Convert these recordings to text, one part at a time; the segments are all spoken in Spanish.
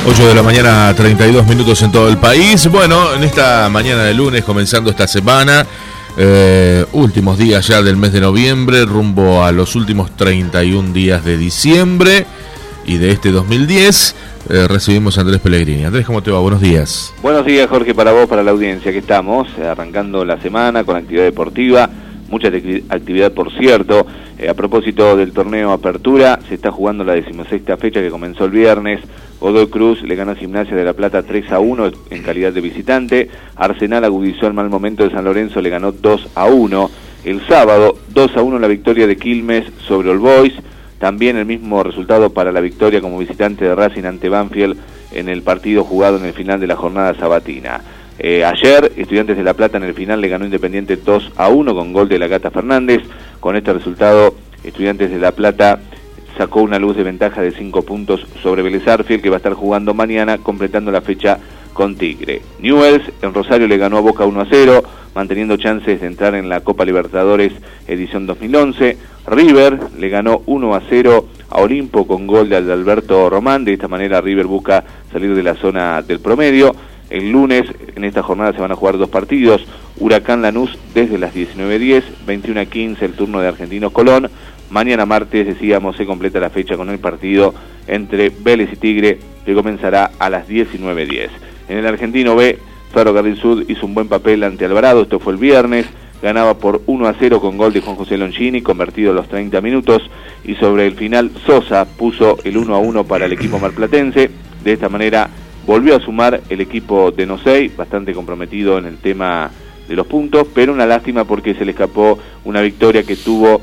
8 de la mañana, 32 minutos en todo el país. Bueno, en esta mañana de lunes, comenzando esta semana, últimos días ya del mes de noviembre, rumbo a los últimos 31 días de diciembre y de este 2010, recibimos a Andrés Pellegrini. Andrés, ¿cómo te va? Buenos días. Buenos días, Jorge, para vos, para la audiencia, que estamos arrancando la semana con actividad deportiva, mucha actividad, por cierto. A propósito del torneo Apertura, se está jugando la 16ª fecha que comenzó el viernes. Godoy Cruz le ganó a Gimnasia de La Plata 3-1 en calidad de visitante. Arsenal agudizó el mal momento de San Lorenzo, le ganó 2-1. El sábado, 2-1 la victoria de Quilmes sobre All Boys. También el mismo resultado para la victoria como visitante de Racing ante Banfield en el partido jugado en el final de la jornada sabatina. Ayer, Estudiantes de La Plata en el final le ganó Independiente 2-1 con gol de la Gata Fernández. Con este resultado, Estudiantes de La Plata sacó una luz de ventaja de 5 puntos sobre Vélez Sarsfield, que va a estar jugando mañana, completando la fecha con Tigre. Newell's en Rosario le ganó a Boca 1-0, manteniendo chances de entrar en la Copa Libertadores edición 2011. River le ganó 1-0 a Olimpo con gol de Alberto Román. De esta manera River busca salir de la zona del promedio. El lunes, en esta jornada, se van a jugar 2 partidos. Huracán Lanús desde las 19:10, 21:15 el turno de Argentinos Colón. Mañana martes, decíamos, se completa la fecha con el partido entre Vélez y Tigre, que comenzará a las 19:10. En el Argentino B, Ferrocarril Sud hizo un buen papel ante Alvarado, esto fue el viernes, ganaba por 1-0 con gol de Juan José Longini, convertido a los 30 minutos, y sobre el final Sosa puso el 1-1 para el equipo marplatense. De esta manera volvió a sumar el equipo de Nosey, bastante comprometido en el tema de los puntos, pero una lástima porque se le escapó una victoria que tuvo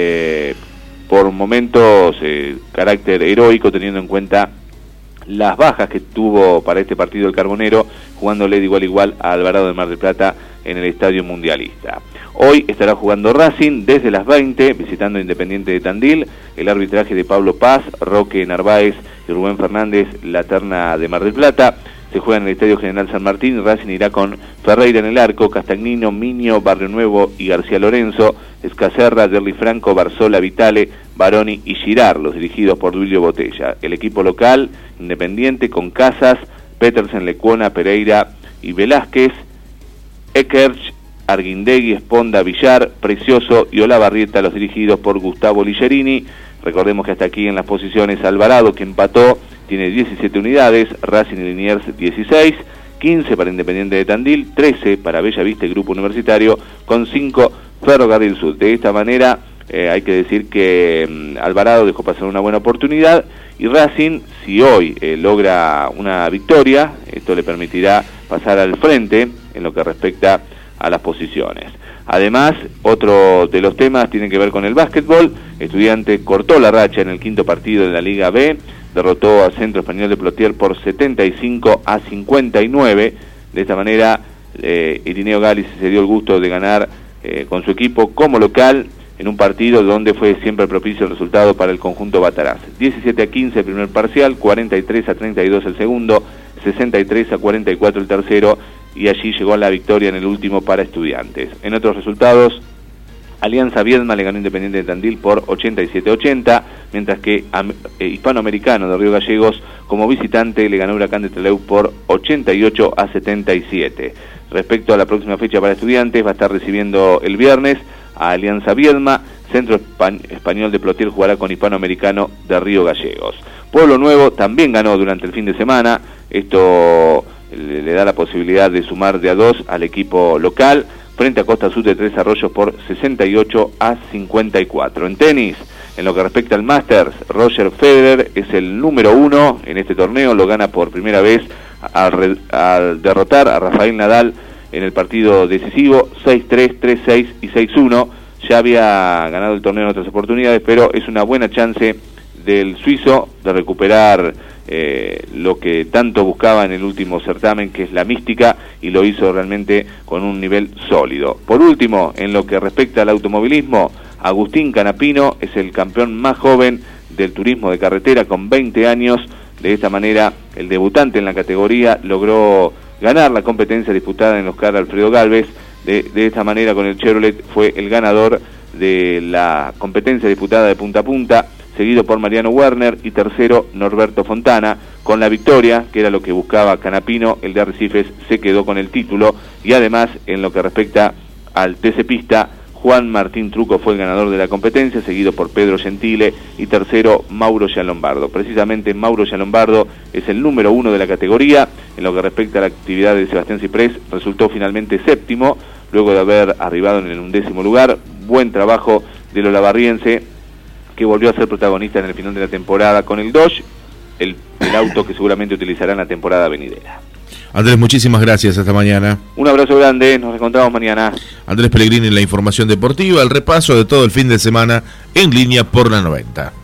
por momentos carácter heroico, teniendo en cuenta las bajas que tuvo para este partido el Carbonero, jugándole de igual a igual a Alvarado de Mar del Plata en el Estadio Mundialista. Hoy estará jugando Racing desde las 20, visitando Independiente de Tandil. El arbitraje de Pablo Paz, Roque Narváez y Rubén Fernández, la terna de Mar del Plata. Se juega en el Estadio General San Martín. Racing irá con Ferreira en el arco, Castagnino, Miño, Barrio Nuevo y García Lorenzo, Escacerra, Derli Franco, Barzola, Vitale, Baroni y Girard, los dirigidos por Duilio Botella. El equipo local, Independiente, con Casas, Petersen, Lecuona, Pereira y Velázquez, Ekerch, Arguindegui, Esponda, Villar, Precioso y Olavarrieta, los dirigidos por Gustavo Ligerini. Recordemos que hasta aquí en las posiciones Alvarado, que empató, tiene 17 unidades, Racing y Liniers 16, 15 para Independiente de Tandil, 13 para Bellavista y Grupo Universitario, con 5 Ferrocarril Sud. De esta manera hay que decir que Alvarado dejó pasar una buena oportunidad, y Racing, si hoy logra una victoria, esto le permitirá pasar al frente en lo que respecta a las posiciones. Además, otro de los temas tiene que ver con el básquetbol. Estudiante cortó la racha en el 5º partido de la Liga B, derrotó a Centro Español de Plotier por 75-59. De esta manera, Irineo Galis se dio el gusto de ganar con su equipo como local en un partido donde fue siempre propicio el resultado para el conjunto Bataraz. 17-15 el primer parcial, 43-32 el segundo, 63-44 el tercero, y allí llegó la victoria en el último para Estudiantes. En otros resultados, Alianza Viedma le ganó Independiente de Tandil por 87-80, mientras que Hispanoamericano de Río Gallegos como visitante le ganó Huracán de Trelew por 88-77. Respecto a la próxima fecha para Estudiantes, va a estar recibiendo el viernes a Alianza Viedma. Centro Español de Plotier jugará con Hispanoamericano de Río Gallegos. Pueblo Nuevo también ganó durante el fin de semana. Esto le da la posibilidad de sumar de a 2 al equipo local frente a Costa Sur de Tres Arroyos por 68-54. En tenis, en lo que respecta al Masters, Roger Federer es el número 1 en este torneo, lo gana por primera vez al derrotar a Rafael Nadal en el partido decisivo 6-3, 3-6 y 6-1. Ya había ganado el torneo en otras oportunidades, pero es una buena chance del suizo de recuperar lo que tanto buscaba en el último certamen, que es la mística, y lo hizo realmente con un nivel sólido. Por último, en lo que respecta al automovilismo, Agustín Canapino es el campeón más joven del turismo de carretera con 20 años. De esta manera, el debutante en la categoría logró ganar la competencia disputada en Oscar Alfredo Gálvez. De esta manera, con el Chevrolet, fue el ganador de la competencia disputada de punta a punta, seguido por Mariano Werner y tercero Norberto Fontana. Con la victoria, que era lo que buscaba Canapino, el de Arrecifes se quedó con el título, y además en lo que respecta al TC Pista, Juan Martín Truco fue el ganador de la competencia, seguido por Pedro Gentile y tercero Mauro Gialombardo. Precisamente Mauro Gialombardo es el número 1 de la categoría. En lo que respecta a la actividad de Sebastián Ciprés, resultó finalmente séptimo, luego de haber arribado en el 11º lugar. Buen trabajo del olavarriense, que volvió a ser protagonista en el final de la temporada con el Dodge, el auto que seguramente utilizará en la temporada venidera. Andrés, muchísimas gracias, hasta mañana. Un abrazo grande, nos encontramos mañana. Andrés Pellegrini en la información deportiva, el repaso de todo el fin de semana en línea por la 90.